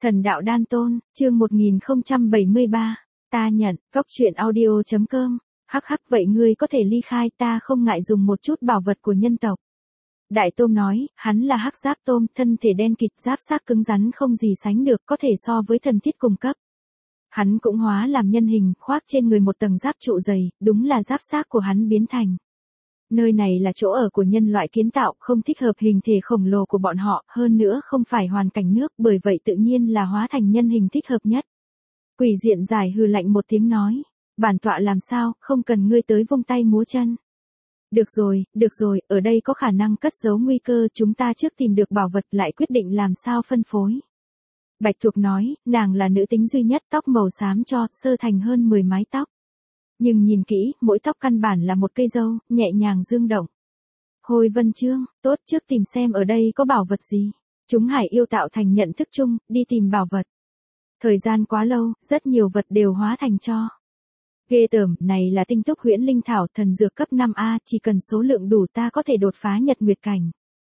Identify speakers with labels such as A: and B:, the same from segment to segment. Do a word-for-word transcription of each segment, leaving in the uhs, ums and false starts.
A: Thần đạo đan tôn, chương một nghìn không trăm bảy mươi ba, ta nhận, cốc truyện audio.com, hắc hắc vậy ngươi có thể ly khai, ta không ngại dùng một chút bảo vật của nhân tộc. Đại tôm nói, hắn là hắc giáp tôm, thân thể đen kịt, giáp xác cứng rắn không gì sánh được, có thể so với thần thiết cùng cấp. Hắn cũng hóa làm nhân hình, khoác trên người một tầng giáp trụ dày, đúng là giáp xác của hắn biến thành. Nơi này là chỗ ở của nhân loại kiến tạo, không thích hợp hình thể khổng lồ của bọn họ, hơn nữa không phải hoàn cảnh nước, bởi vậy tự nhiên là hóa thành nhân hình thích hợp nhất. Quỷ diện giải hừ lạnh một tiếng nói, bản tọa làm sao, không cần ngươi tới vung tay múa chân. Được rồi, được rồi, ở đây có khả năng cất giấu nguy cơ, chúng ta trước tìm được bảo vật lại quyết định làm sao phân phối. Bạch Thục nói, nàng là nữ tính duy nhất, tóc màu xám cho, sơ thành hơn mười mái tóc. Nhưng nhìn kỹ, mỗi tóc căn bản là một cây râu, nhẹ nhàng dương động. Hồi Vân Chương, tốt, trước tìm xem ở đây có bảo vật gì. Chúng hải yêu tạo thành nhận thức chung, đi tìm bảo vật. Thời gian quá lâu, rất nhiều vật đều hóa thành tro. Ghê tởm, này là tinh túc huyễn linh thảo, thần dược cấp năm A, chỉ cần số lượng đủ ta có thể đột phá nhật nguyệt cảnh.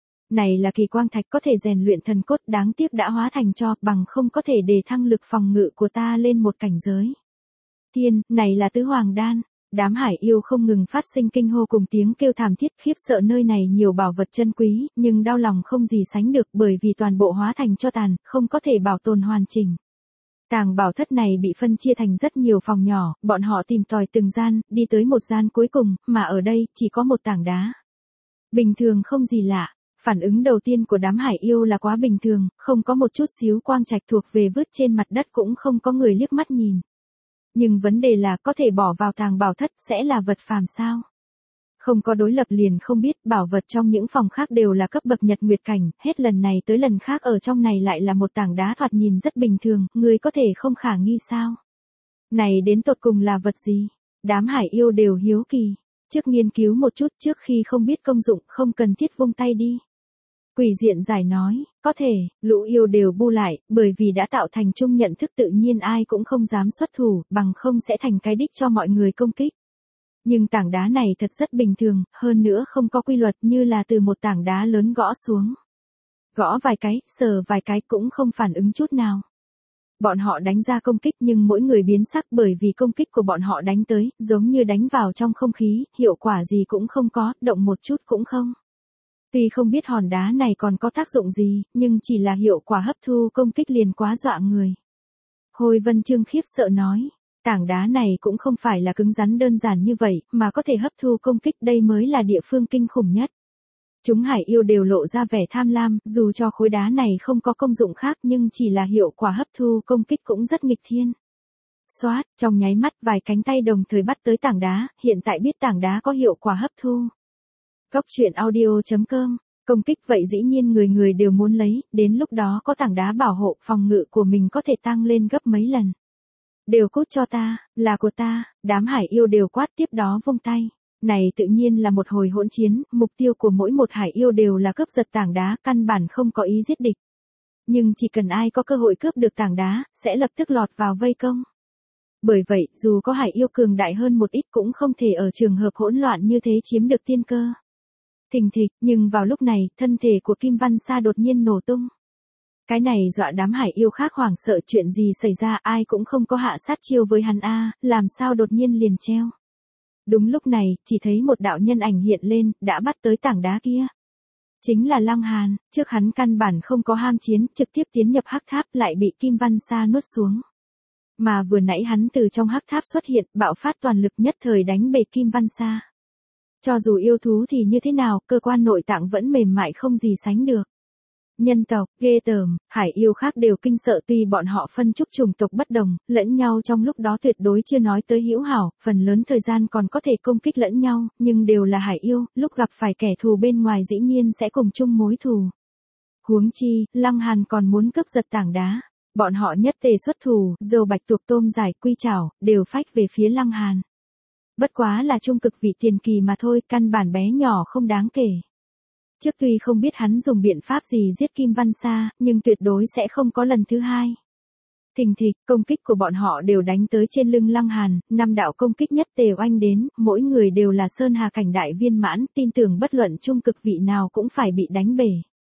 A: Này là kỳ quang thạch có thể rèn luyện thần cốt, đáng tiếc đã hóa thành tro, bằng không có thể đề thăng lực phòng ngự của ta lên một cảnh giới. Thiên, này là tứ hoàng đan. Đám hải yêu không ngừng phát sinh kinh hô cùng tiếng kêu thảm thiết, khiếp sợ nơi này nhiều bảo vật chân quý, nhưng đau lòng không gì sánh được bởi vì toàn bộ hóa thành tro tàn, không có thể bảo tồn hoàn chỉnh. Tàng bảo thất này bị phân chia thành rất nhiều phòng nhỏ, bọn họ tìm tòi từng gian, đi tới một gian cuối cùng, mà ở đây chỉ có một tảng đá. Bình thường không gì lạ. Phản ứng đầu tiên của đám hải yêu là quá bình thường, không có một chút xíu quang trạch thuộc về vứt trên mặt đất, cũng không có người liếc mắt nhìn. Nhưng vấn đề là có thể bỏ vào tàng bảo thất sẽ là vật phàm sao? Không có đối lập liền không biết, bảo vật trong những phòng khác đều là cấp bậc nhật nguyệt cảnh, hết lần này tới lần khác ở trong này lại là một tảng đá thoạt nhìn rất bình thường, người có thể không khả nghi sao? Này đến tột cùng là vật gì? Đám hải yêu đều hiếu kỳ, trước nghiên cứu một chút, trước khi không biết công dụng không cần thiết vung tay đi. Quỷ diện giải nói, có thể, lũ yêu đều bu lại, bởi vì đã tạo thành chung nhận thức tự nhiên ai cũng không dám xuất thủ, bằng không sẽ thành cái đích cho mọi người công kích. Nhưng tảng đá này thật rất bình thường, hơn nữa không có quy luật như là từ một tảng đá lớn gõ xuống. Gõ vài cái, sờ vài cái cũng không phản ứng chút nào. Bọn họ đánh ra công kích nhưng mỗi người biến sắc bởi vì công kích của bọn họ đánh tới, giống như đánh vào trong không khí, hiệu quả gì cũng không có, động một chút cũng không. Tuy không biết hòn đá này còn có tác dụng gì, nhưng chỉ là hiệu quả hấp thu công kích liền quá dọa người. Hồi Vân Chương khiếp sợ nói, tảng đá này cũng không phải là cứng rắn đơn giản như vậy, mà có thể hấp thu công kích, đây mới là địa phương kinh khủng nhất. Chúng hải yêu đều lộ ra vẻ tham lam, dù cho khối đá này không có công dụng khác nhưng chỉ là hiệu quả hấp thu công kích cũng rất nghịch thiên. Xoát, trong nháy mắt vài cánh tay đồng thời bắt tới tảng đá, hiện tại biết tảng đá có hiệu quả hấp thu. Cốc truyện audio.com, công kích vậy dĩ nhiên người người đều muốn lấy, đến lúc đó có tảng đá bảo hộ, phòng ngự của mình có thể tăng lên gấp mấy lần. Đều cút cho ta, là của ta, đám hải yêu đều quát tiếp đó vung tay. Này tự nhiên là một hồi hỗn chiến, mục tiêu của mỗi một hải yêu đều là cướp giật tảng đá, căn bản không có ý giết địch. Nhưng chỉ cần ai có cơ hội cướp được tảng đá, sẽ lập tức lọt vào vây công. Bởi vậy, dù có hải yêu cường đại hơn một ít cũng không thể ở trường hợp hỗn loạn như thế chiếm được tiên cơ. Thình thịch, nhưng vào lúc này, thân thể của Kim Văn Sa đột nhiên nổ tung. Cái này dọa đám hải yêu khác hoảng sợ, chuyện gì xảy ra, ai cũng không có hạ sát chiêu với hắn a, làm sao đột nhiên liền treo. Đúng lúc này, chỉ thấy một đạo nhân ảnh hiện lên, đã bắt tới tảng đá kia. Chính là Lăng Hàn, trước hắn căn bản không có ham chiến, trực tiếp tiến nhập hắc tháp lại bị Kim Văn Sa nuốt xuống. Mà vừa nãy hắn từ trong hắc tháp xuất hiện, bạo phát toàn lực nhất thời đánh bể Kim Văn Sa. Cho dù yêu thú thì như thế nào, cơ quan nội tạng vẫn mềm mại không gì sánh được. Nhân tộc, ghê tởm, hải yêu khác đều kinh sợ, tuy bọn họ phân chủng chủng tộc bất đồng, lẫn nhau trong lúc đó tuyệt đối chưa nói tới hữu hảo, phần lớn thời gian còn có thể công kích lẫn nhau, nhưng đều là hải yêu, lúc gặp phải kẻ thù bên ngoài dĩ nhiên sẽ cùng chung mối thù. Huống chi, Lăng Hàn còn muốn cướp giật tảng đá. Bọn họ nhất tề xuất thủ, dầu Bạch Tuộc tôm giải quy chảo, đều phách về phía Lăng Hàn. Bất quá là trung cực vị tiền kỳ mà thôi, căn bản bé nhỏ không đáng kể. Trước tuy không biết hắn dùng biện pháp gì giết Kim Văn Sa, nhưng tuyệt đối sẽ không có lần thứ hai. Thình thịch, công kích của bọn họ đều đánh tới trên lưng Lăng Hàn, năm đạo công kích nhất tề oanh đến, mỗi người đều là sơn hà cảnh đại viên mãn, tin tưởng bất luận trung cực vị nào cũng phải bị đánh bể.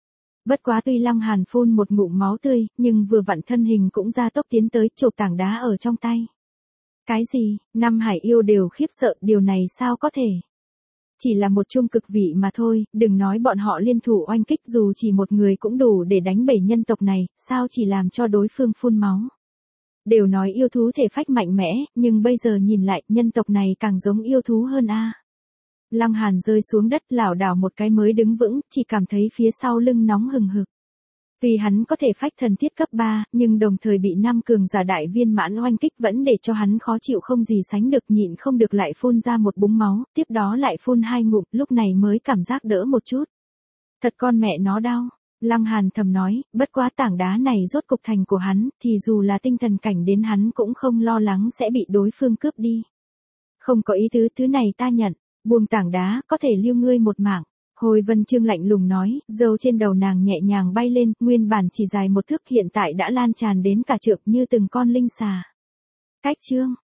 A: Bất quá tuy Lăng Hàn phun một ngụm máu tươi, nhưng vừa vặn thân hình cũng ra tốc tiến tới, chộp tảng đá ở trong tay. Cái gì, năm hải yêu đều khiếp sợ, điều này sao có thể? Chỉ là một chung cực vị mà thôi, đừng nói bọn họ liên thủ oanh kích, dù chỉ một người cũng đủ để đánh bể nhân tộc này, sao chỉ làm cho đối phương phun máu. Đều nói yêu thú thể phách mạnh mẽ, nhưng bây giờ nhìn lại, nhân tộc này càng giống yêu thú hơn a. Lăng Hàn rơi xuống đất lảo đảo một cái mới đứng vững, chỉ cảm thấy phía sau lưng nóng hừng hực. Vì hắn có thể phách thần thiết cấp ba, nhưng đồng thời bị năm cường giả đại viên mãn oanh kích vẫn để cho hắn khó chịu không gì sánh được, nhịn không được lại phun ra một búng máu, tiếp đó lại phun hai ngụm, lúc này mới cảm giác đỡ một chút. Thật con mẹ nó đau, Lăng Hàn thầm nói, bất quá tảng đá này rốt cục thành của hắn, thì dù là tinh thần cảnh đến hắn cũng không lo lắng sẽ bị đối phương cướp đi. Không có ý tứ, thứ này ta nhận, buông tảng đá, có thể lưu ngươi một mạng. Hồi Vân Trương lạnh lùng nói, râu trên đầu nàng nhẹ nhàng bay lên, nguyên bản chỉ dài một thước hiện tại đã lan tràn đến cả trượng như từng con linh xà. Cách chương